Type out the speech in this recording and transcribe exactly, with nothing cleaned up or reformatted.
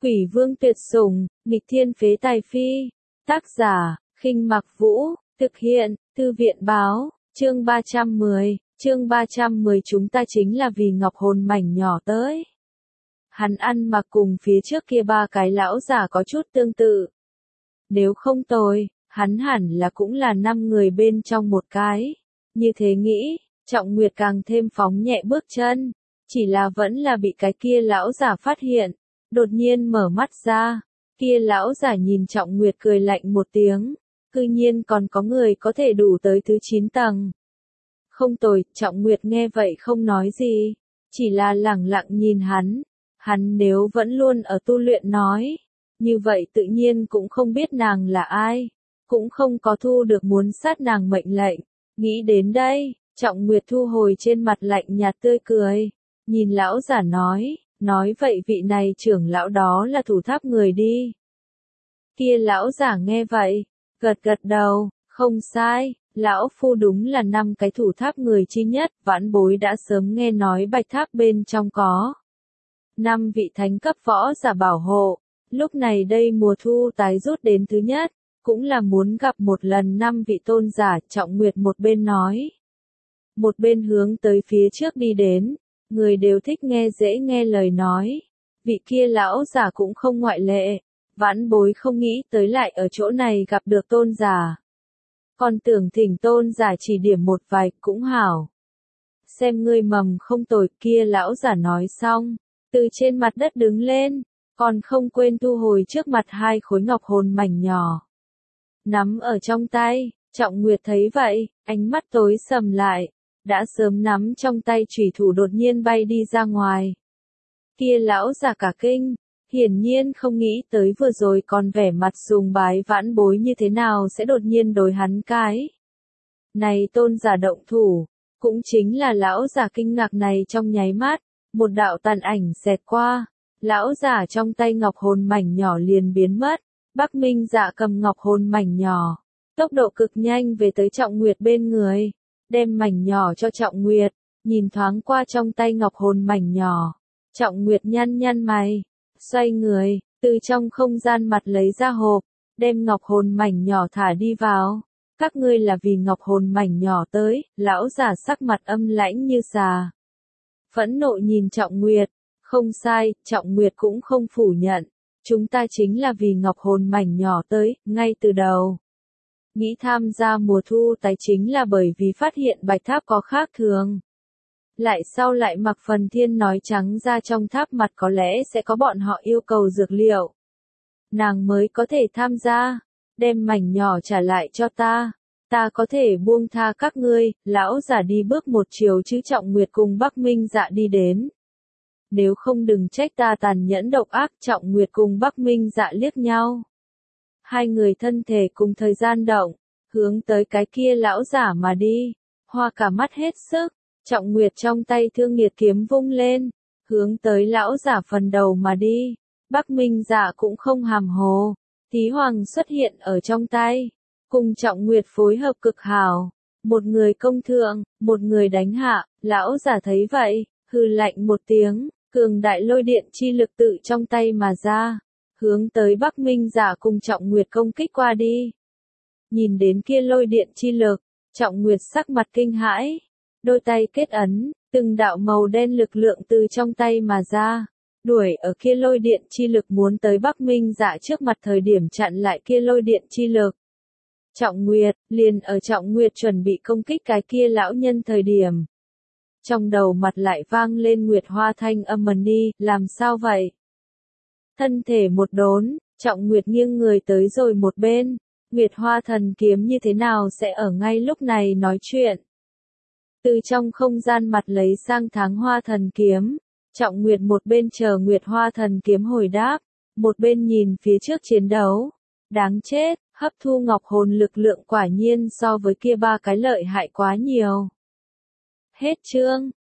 Quỷ vương tuyệt sủng, nghịch thiên phế tài phi. Tác giả, Khinh Mặc Vũ, thực hiện, Thư viện báo, chương ba trăm mười, chương ba trăm mười chúng ta chính là vì ngọc hồn mảnh nhỏ tới. Hắn ăn mặc cùng phía trước kia ba cái lão giả có chút tương tự. Nếu không tồi, hắn hẳn là cũng là năm người bên trong một cái. Như thế nghĩ, Trọng Nguyệt càng thêm phóng nhẹ bước chân, chỉ là vẫn là bị cái kia lão giả phát hiện, đột nhiên mở mắt ra, kia lão giả nhìn Trọng Nguyệt cười lạnh một tiếng, cư nhiên còn có người có thể đủ tới thứ chín tầng. Không tồi, Trọng Nguyệt nghe vậy không nói gì, chỉ là lẳng lặng nhìn hắn, hắn nếu vẫn luôn ở tu luyện nói, như vậy tự nhiên cũng không biết nàng là ai, cũng không có thu được muốn sát nàng mệnh lệnh. Nghĩ đến đây, Trọng Nguyệt thu hồi trên mặt lạnh nhạt tươi cười, nhìn lão giả nói, nói vậy vị này trưởng lão đó là thủ tháp người đi. Kia lão giả nghe vậy, gật gật đầu, không sai, lão phu đúng là năm cái thủ tháp người chi nhất, vãn bối đã sớm nghe nói bạch tháp bên trong có năm vị thánh cấp võ giả bảo hộ, lúc này đây mùa thu tái rút đến thứ nhất, cũng là muốn gặp một lần năm vị tôn giả. Trọng Nguyệt một bên nói, một bên hướng tới phía trước đi đến, người đều thích nghe dễ nghe lời nói, vị kia lão giả cũng không ngoại lệ, vãn bối không nghĩ tới lại ở chỗ này gặp được tôn giả. Còn tưởng thỉnh tôn giả chỉ điểm một vài cũng hảo. Xem ngươi mầm không tồi, kia lão giả nói xong, từ trên mặt đất đứng lên, còn không quên thu hồi trước mặt hai khối ngọc hồn mảnh nhỏ. Nắm ở trong tay, Trọng Nguyệt thấy vậy, ánh mắt tối sầm lại, đã sớm nắm trong tay chủy thủ đột nhiên bay đi ra ngoài. Kia lão giả cả kinh, hiển nhiên không nghĩ tới vừa rồi còn vẻ mặt sùng bái vãn bối như thế nào sẽ đột nhiên đối hắn cái. Này tôn giả động thủ, cũng chính là lão giả kinh ngạc này trong nháy mắt, một đạo tàn ảnh xẹt qua, lão giả trong tay ngọc hồn mảnh nhỏ liền biến mất, Bắc Minh Dạ cầm ngọc hồn mảnh nhỏ, tốc độ cực nhanh về tới Trọng Nguyệt bên người, đem mảnh nhỏ cho Trọng Nguyệt, nhìn thoáng qua trong tay ngọc hồn mảnh nhỏ, Trọng Nguyệt nhăn nhăn mày, xoay người, từ trong không gian mặt lấy ra hộp, đem ngọc hồn mảnh nhỏ thả đi vào. Các ngươi là vì ngọc hồn mảnh nhỏ tới, lão giả sắc mặt âm lãnh như xà. Phẫn nộ nhìn Trọng Nguyệt, không sai, Trọng Nguyệt cũng không phủ nhận, chúng ta chính là vì ngọc hồn mảnh nhỏ tới, ngay từ đầu. Nghĩ tham gia mùa thu tái chính là bởi vì phát hiện bạch tháp có khác thường. Lại sau lại Mạc Phần Thiên nói trắng ra trong tháp mặt có lẽ sẽ có bọn họ yêu cầu dược liệu. Nàng mới có thể tham gia, đem mảnh nhỏ trả lại cho ta, ta có thể buông tha các ngươi. Lão giả đi bước một chiều chứ Trọng Nguyệt cùng Bắc Minh Dạ đi đến. Nếu không đừng trách ta tàn nhẫn độc ác. Trọng Nguyệt cùng Bắc Minh Dạ liếc nhau. Hai người thân thể cùng thời gian động, hướng tới cái kia lão giả mà đi, hoa cả mắt hết sức. Trọng Nguyệt trong tay Thương Nghiệt kiếm vung lên, hướng tới lão giả phần đầu mà đi. Bắc Minh Dạ cũng không hàm hồ, Thí Hoàng xuất hiện ở trong tay, cùng Trọng Nguyệt phối hợp cực hảo, một người công thượng, một người đánh hạ. Lão giả thấy vậy, hừ lạnh một tiếng, cường đại lôi điện chi lực tự trong tay mà ra, hướng tới Bắc Minh Dạ cùng Trọng Nguyệt công kích qua đi. Nhìn đến kia lôi điện chi lực, Trọng Nguyệt sắc mặt kinh hãi, đôi tay kết ấn, từng đạo màu đen lực lượng từ trong tay mà ra, đuổi ở kia lôi điện chi lực muốn tới Bắc Minh Dạ trước mặt thời điểm chặn lại kia lôi điện chi lực. Trọng Nguyệt, liền ở Trọng Nguyệt chuẩn bị công kích cái kia lão nhân thời điểm. Trong đầu mặt lại vang lên Nguyệt Hoa thanh âm mần đi, làm sao vậy? Thân thể một đốn, Trọng Nguyệt nghiêng người tới rồi một bên, Nguyệt Hoa thần kiếm như thế nào sẽ ở ngay lúc này nói chuyện? Từ trong không gian mặt lấy sang Tháng Hoa thần kiếm, Trọng Nguyệt một bên chờ Nguyệt Hoa thần kiếm hồi đáp, một bên nhìn phía trước chiến đấu. Đáng chết, hấp thu ngọc hồn lực lượng quả nhiên so với kia ba cái lợi hại quá nhiều. Hết chương.